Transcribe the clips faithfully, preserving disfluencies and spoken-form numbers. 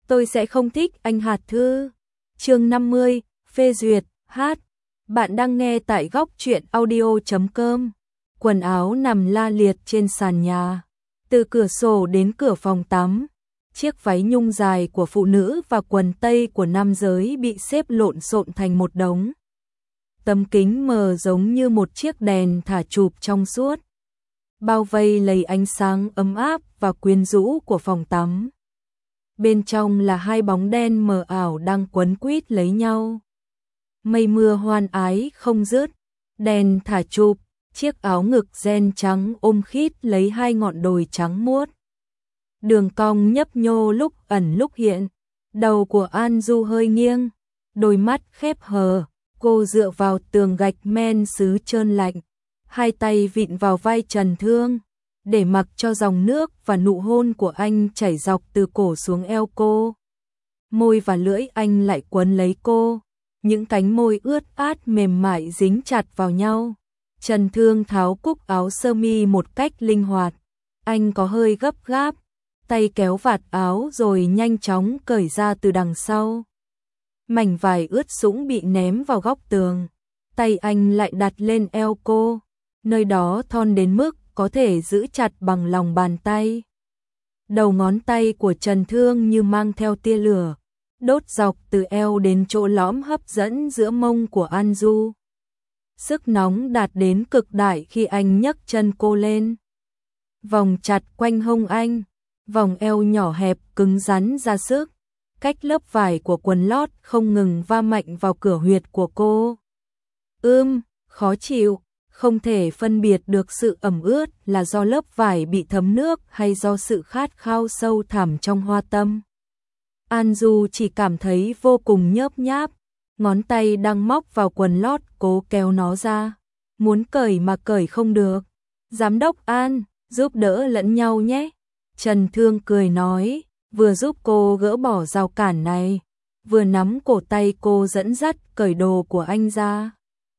Tôi sẽ không thích anh hạt thư. Chương năm mươi, phê duyệt, hát. Bạn đang nghe tại góc truyện audio chấm com. Quần áo nằm la liệt trên sàn nhà. Từ cửa sổ đến cửa phòng tắm, chiếc váy nhung dài của phụ nữ và quần tây của nam giới bị xếp lộn xộn thành một đống. Tấm kính mờ giống như một chiếc đèn thả chụp trong suốt, bao vây lấy ánh sáng ấm áp và quyến rũ của phòng tắm. Bên trong là hai bóng đen mờ ảo đang quấn quýt lấy nhau. Mây mưa hoan ái không dứt, đèn thả chụp, chiếc áo ngực ren trắng ôm khít lấy hai ngọn đồi trắng muốt. Đường cong nhấp nhô lúc ẩn lúc hiện, đầu của An Du hơi nghiêng, đôi mắt khép hờ, cô dựa vào tường gạch men sứ trơn lạnh, hai tay vịn vào vai Trần Thương, để mặc cho dòng nước và nụ hôn của anh chảy dọc từ cổ xuống eo cô. Môi và lưỡi anh lại quấn lấy cô, những cánh môi ướt át mềm mại dính chặt vào nhau. Trần Thương tháo cúc áo sơ mi một cách linh hoạt, anh có hơi gấp gáp, tay kéo vạt áo rồi nhanh chóng cởi ra từ đằng sau. Mảnh vải ướt sũng bị ném vào góc tường, tay anh lại đặt lên eo cô, nơi đó thon đến mức có thể giữ chặt bằng lòng bàn tay. Đầu ngón tay của Trần Thương như mang theo tia lửa, đốt dọc từ eo đến chỗ lõm hấp dẫn giữa mông của An Du. Sức nóng đạt đến cực đại khi anh nhấc chân cô lên, vòng chặt quanh hông anh, vòng eo nhỏ hẹp cứng rắn ra sức, cách lớp vải của quần lót không ngừng va mạnh vào cửa huyệt của cô. Ưm, khó chịu, không thể phân biệt được sự ẩm ướt là do lớp vải bị thấm nước hay do sự khát khao sâu thẳm trong hoa tâm. An Du chỉ cảm thấy vô cùng nhớp nháp, ngón tay đang móc vào quần lót cố kéo nó ra, muốn cởi mà cởi không được. Giám đốc An, giúp đỡ lẫn nhau nhé. Trần Thương cười nói, vừa giúp cô gỡ bỏ rào cản này, vừa nắm cổ tay cô dẫn dắt cởi đồ của anh ra.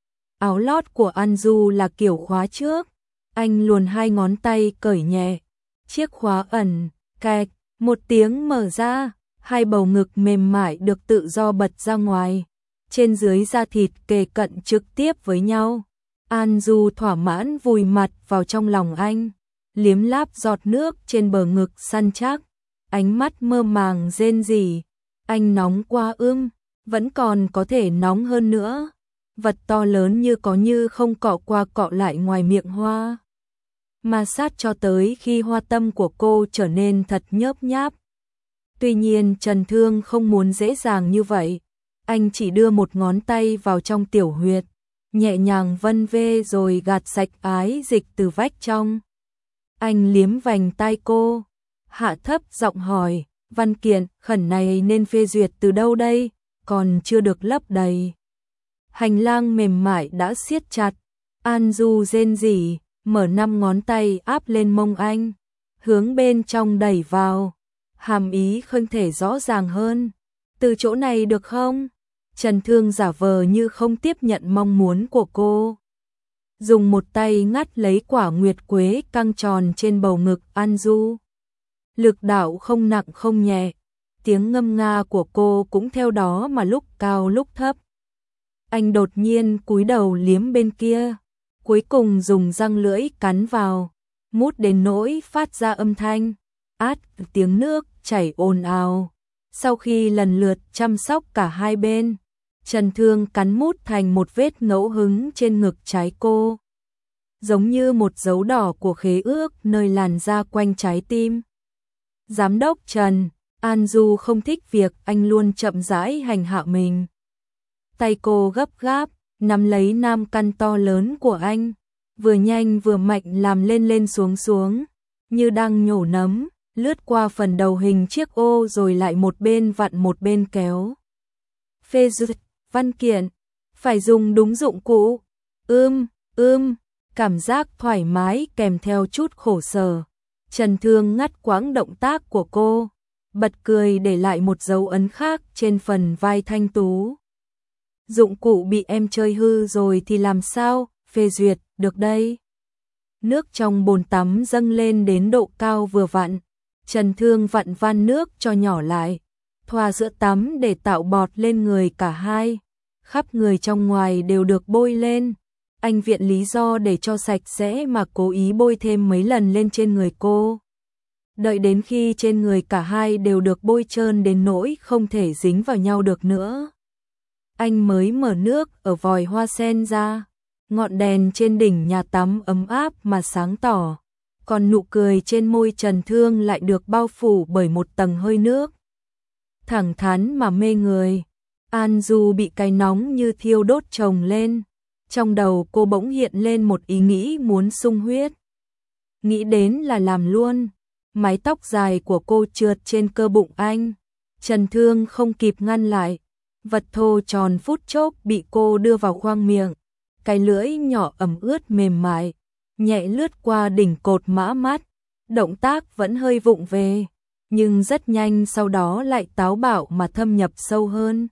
Áo lót của An Du là kiểu khóa trước, anh luồn hai ngón tay cởi nhẹ, chiếc khóa ẩn, kẹt, một tiếng mở ra, hai bầu ngực mềm mại được tự do bật ra ngoài, trên dưới da thịt kề cận trực tiếp với nhau. An Du thỏa mãn vùi mặt vào trong lòng anh, liếm láp giọt nước trên bờ ngực săn chắc, ánh mắt mơ màng rên rỉ, anh nóng quá ưm, vẫn còn có thể nóng hơn nữa. Vật to lớn như có như không cọ qua cọ lại ngoài miệng hoa, ma sát cho tới khi hoa tâm của cô trở nên thật nhớp nháp. Tuy nhiên Trần Thương không muốn dễ dàng như vậy, anh chỉ đưa một ngón tay vào trong tiểu huyệt, nhẹ nhàng vân vê rồi gạt sạch ái dịch từ vách trong. Anh liếm vành tai cô, hạ thấp giọng hỏi, văn kiện khẩn này nên phê duyệt từ đâu đây, còn chưa được lấp đầy. Hành lang mềm mại đã siết chặt, An Du rên rỉ, mở năm ngón tay áp lên mông anh, hướng bên trong đẩy vào, hàm ý không thể rõ ràng hơn. Từ chỗ này được không? Trần Thương giả vờ như không tiếp nhận mong muốn của cô, dùng một tay ngắt lấy quả nguyệt quế căng tròn trên bầu ngực An Du. Lực đạo không nặng không nhẹ, tiếng ngâm nga của cô cũng theo đó mà lúc cao lúc thấp. Anh đột nhiên cúi đầu liếm bên kia, cuối cùng dùng răng lưỡi cắn vào, mút đến nỗi phát ra âm thanh, át tiếng nước chảy ồn ào. Sau khi lần lượt chăm sóc cả hai bên, Trần Thương cắn mút thành một vết ngẫu hứng trên ngực trái cô, giống như một dấu đỏ của khế ước nơi làn da quanh trái tim. Giám đốc Trần, An Du không thích việc anh luôn chậm rãi hành hạ mình. Tay cô gấp gáp, nắm lấy nam căn to lớn của anh, vừa nhanh vừa mạnh làm lên lên xuống xuống, như đang nhổ nấm, lướt qua phần đầu hình chiếc ô rồi lại một bên vặn một bên kéo. Phê duyệt, văn kiện, phải dùng đúng dụng cụ. Ưm, ưm, cảm giác thoải mái kèm theo chút khổ sở. Trần Thương ngắt quãng động tác của cô, bật cười để lại một dấu ấn khác trên phần vai thanh tú. Dụng cụ bị em chơi hư rồi thì làm sao, phê duyệt, được đây. Nước trong bồn tắm dâng lên đến độ cao vừa vặn, Trần Thương vặn van nước cho nhỏ lại, thoa sữa tắm để tạo bọt lên người cả hai. Khắp người trong ngoài đều được bôi lên. Anh viện lý do để cho sạch sẽ mà cố ý bôi thêm mấy lần lên trên người cô. Đợi đến khi trên người cả hai đều được bôi trơn đến nỗi không thể dính vào nhau được nữa, anh mới mở nước ở vòi hoa sen ra. Ngọn đèn trên đỉnh nhà tắm ấm áp mà sáng tỏ, còn nụ cười trên môi Trần Thương lại được bao phủ bởi một tầng hơi nước thẳng thắn mà mê người. An Du bị cái nóng như thiêu đốt chồng lên, trong đầu cô bỗng hiện lên một ý nghĩ muốn sung huyết. Nghĩ đến là làm luôn. Mái tóc dài của cô trượt trên cơ bụng anh. Trần Thương không kịp ngăn lại, vật thô tròn phút chốc bị cô đưa vào khoang miệng. Cái lưỡi nhỏ ẩm ướt mềm mại, nhẹ lướt qua đỉnh cột mã mắt. Động tác vẫn hơi vụng về, nhưng rất nhanh sau đó lại táo bạo mà thâm nhập sâu hơn.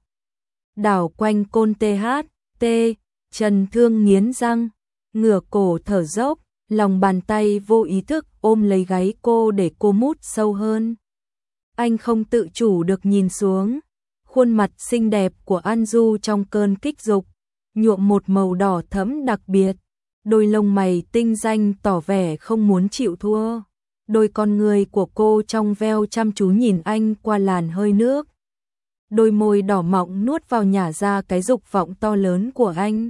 Đảo quanh côn tê hát, tê, Trần Thương nghiến răng, ngửa cổ thở dốc, lòng bàn tay vô ý thức ôm lấy gáy cô để cô mút sâu hơn. Anh không tự chủ được nhìn xuống, khuôn mặt xinh đẹp của An Du trong cơn kích dục, nhuộm một màu đỏ thẫm đặc biệt, đôi lông mày tinh danh tỏ vẻ không muốn chịu thua. Đôi con người của cô trong veo chăm chú nhìn anh qua làn hơi nước. Đôi môi đỏ mọng nuốt vào nhả ra cái dục vọng to lớn của anh.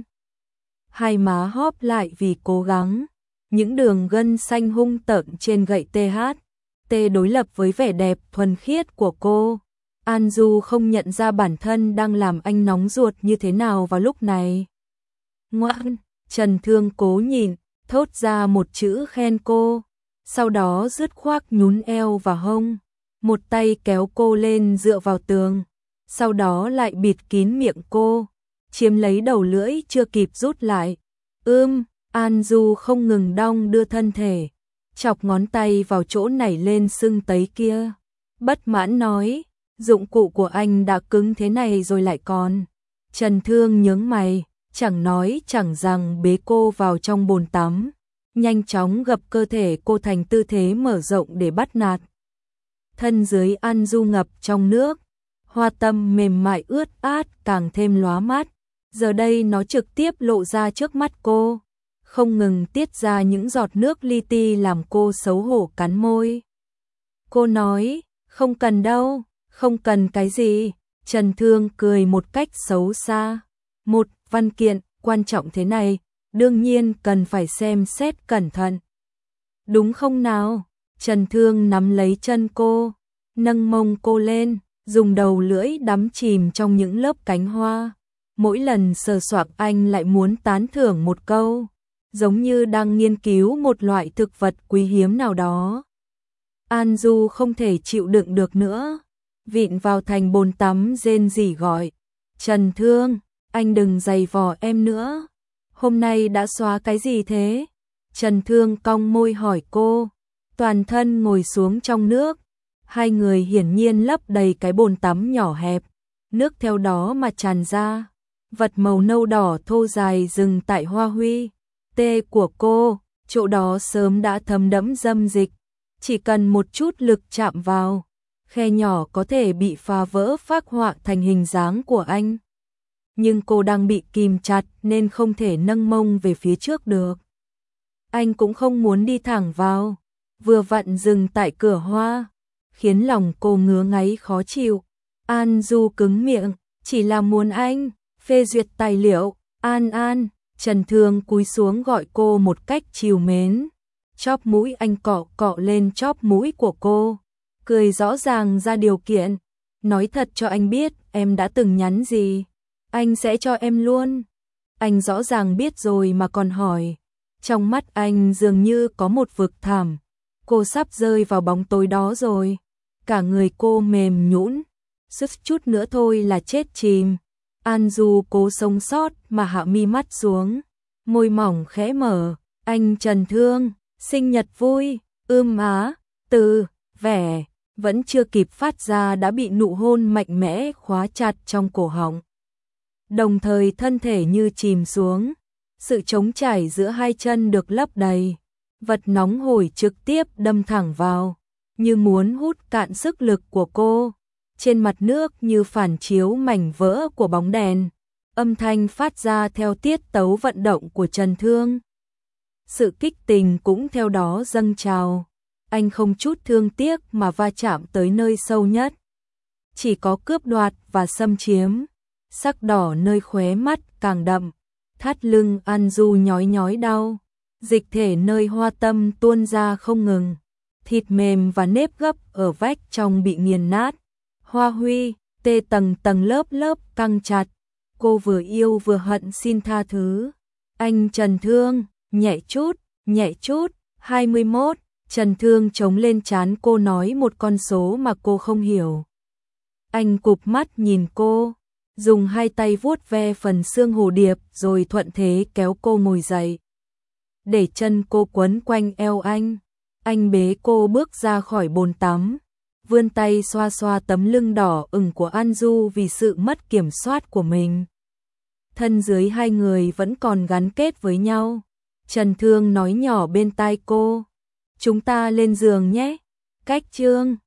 Hai má hóp lại vì cố gắng, những đường gân xanh hung tợn trên gậy tê hát, tê đối lập với vẻ đẹp thuần khiết của cô. An Du không nhận ra bản thân đang làm anh nóng ruột như thế nào vào lúc này. Ngoan, Trần Thương cố nhịn, thốt ra một chữ khen cô, sau đó dứt khoát nhún eo vào hông, một tay kéo cô lên dựa vào tường, sau đó lại bịt kín miệng cô, chiếm lấy đầu lưỡi chưa kịp rút lại. Ưm, An Du không ngừng đong đưa thân thể, chọc ngón tay vào chỗ nảy lên sưng tấy kia. Bất mãn nói, dụng cụ của anh đã cứng thế này rồi lại còn. Trần Thương nhướng mày, chẳng nói chẳng rằng bế cô vào trong bồn tắm, nhanh chóng gập cơ thể cô thành tư thế mở rộng để bắt nạt. Thân dưới An Du ngập trong nước, hoa tâm mềm mại ướt át càng thêm lóa mắt. Giờ đây nó trực tiếp lộ ra trước mắt cô, không ngừng tiết ra những giọt nước li ti làm cô xấu hổ cắn môi. Cô nói, không cần đâu, không cần cái gì. Trần Thương cười một cách xấu xa. Một văn kiện quan trọng thế này, đương nhiên cần phải xem xét cẩn thận. Đúng không nào? Trần Thương nắm lấy chân cô, nâng mông cô lên, dùng đầu lưỡi đắm chìm trong những lớp cánh hoa. Mỗi lần sờ soạng anh lại muốn tán thưởng một câu, giống như đang nghiên cứu một loại thực vật quý hiếm nào đó. An Du không thể chịu đựng được nữa, vịn vào thành bồn tắm rên rỉ gọi, Trần Thương, anh đừng giày vò em nữa. Hôm nay đã xóa cái gì thế? Trần Thương cong môi hỏi cô, toàn thân ngồi xuống trong nước. Hai người hiển nhiên lấp đầy cái bồn tắm nhỏ hẹp, nước theo đó mà tràn ra. Vật màu nâu đỏ thô dài dừng tại hoa huy tê của cô, chỗ đó sớm đã thấm đẫm dâm dịch, chỉ cần một chút lực chạm vào, khe nhỏ có thể bị phá vỡ phác họa thành hình dáng của anh. Nhưng cô đang bị kìm chặt nên không thể nâng mông về phía trước được. Anh cũng không muốn đi thẳng vào, vừa vặn dừng tại cửa hoa, khiến lòng cô ngứa ngáy khó chịu. An Du cứng miệng, chỉ là muốn anh phê duyệt tài liệu. An An, Trần Thương cúi xuống gọi cô một cách trìu mến. Chóp mũi anh cọ cọ lên chóp mũi của cô, cười rõ ràng ra điều kiện. Nói thật cho anh biết em đã từng nhắn gì, anh sẽ cho em luôn. Anh rõ ràng biết rồi mà còn hỏi. Trong mắt anh dường như có một vực thẳm, cô sắp rơi vào bóng tối đó rồi. Cả người cô mềm nhũn, sức chút nữa thôi là chết chìm. An Du cố sống sót mà hạ mi mắt xuống, môi mỏng khẽ mở, anh Trần Thương, sinh nhật vui. Ưm á, từ, vẻ, vẫn chưa kịp phát ra đã bị nụ hôn mạnh mẽ khóa chặt trong cổ họng. Đồng thời thân thể như chìm xuống, sự trống trải giữa hai chân được lấp đầy, vật nóng hổi trực tiếp đâm thẳng vào, như muốn hút cạn sức lực của cô. trên mặt nước như phản chiếu mảnh vỡ của bóng đèn, âm thanh phát ra theo tiết tấu vận động của Trần Thương. Sự kích tình cũng theo đó dâng trào, anh không chút thương tiếc mà va chạm tới nơi sâu nhất. Chỉ có cướp đoạt và xâm chiếm, sắc đỏ nơi khóe mắt càng đậm, thắt lưng An Du nhói nhói đau, dịch thể nơi hoa tâm tuôn ra không ngừng, thịt mềm và nếp gấp ở vách trong bị nghiền nát. Hoa Huy, tê tầng tầng lớp lớp căng chặt, cô vừa yêu vừa hận xin tha thứ. Anh Trần Thương, nhẹ chút, nhẹ chút, hai mươi mốt, Trần Thương chống lên trán cô nói một con số mà cô không hiểu. Anh cụp mắt nhìn cô, dùng hai tay vuốt ve phần xương hồ điệp rồi thuận thế kéo cô ngồi dậy. Để chân cô quấn quanh eo anh, anh bế cô bước ra khỏi bồn tắm, vươn tay xoa xoa tấm lưng đỏ ửng của An Du vì sự mất kiểm soát của mình. Thân dưới hai người vẫn còn gắn kết với nhau. Trần Thương nói nhỏ bên tai cô, chúng ta lên giường nhé. Cách chương